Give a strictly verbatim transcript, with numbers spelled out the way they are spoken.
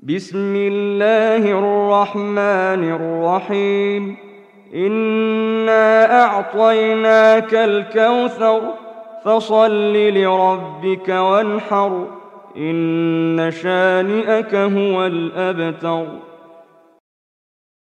بسم الله الرحمن الرحيم إنا أعطيناك الكوثر فصل لربك وانحر إن شانئك هو الأبتر.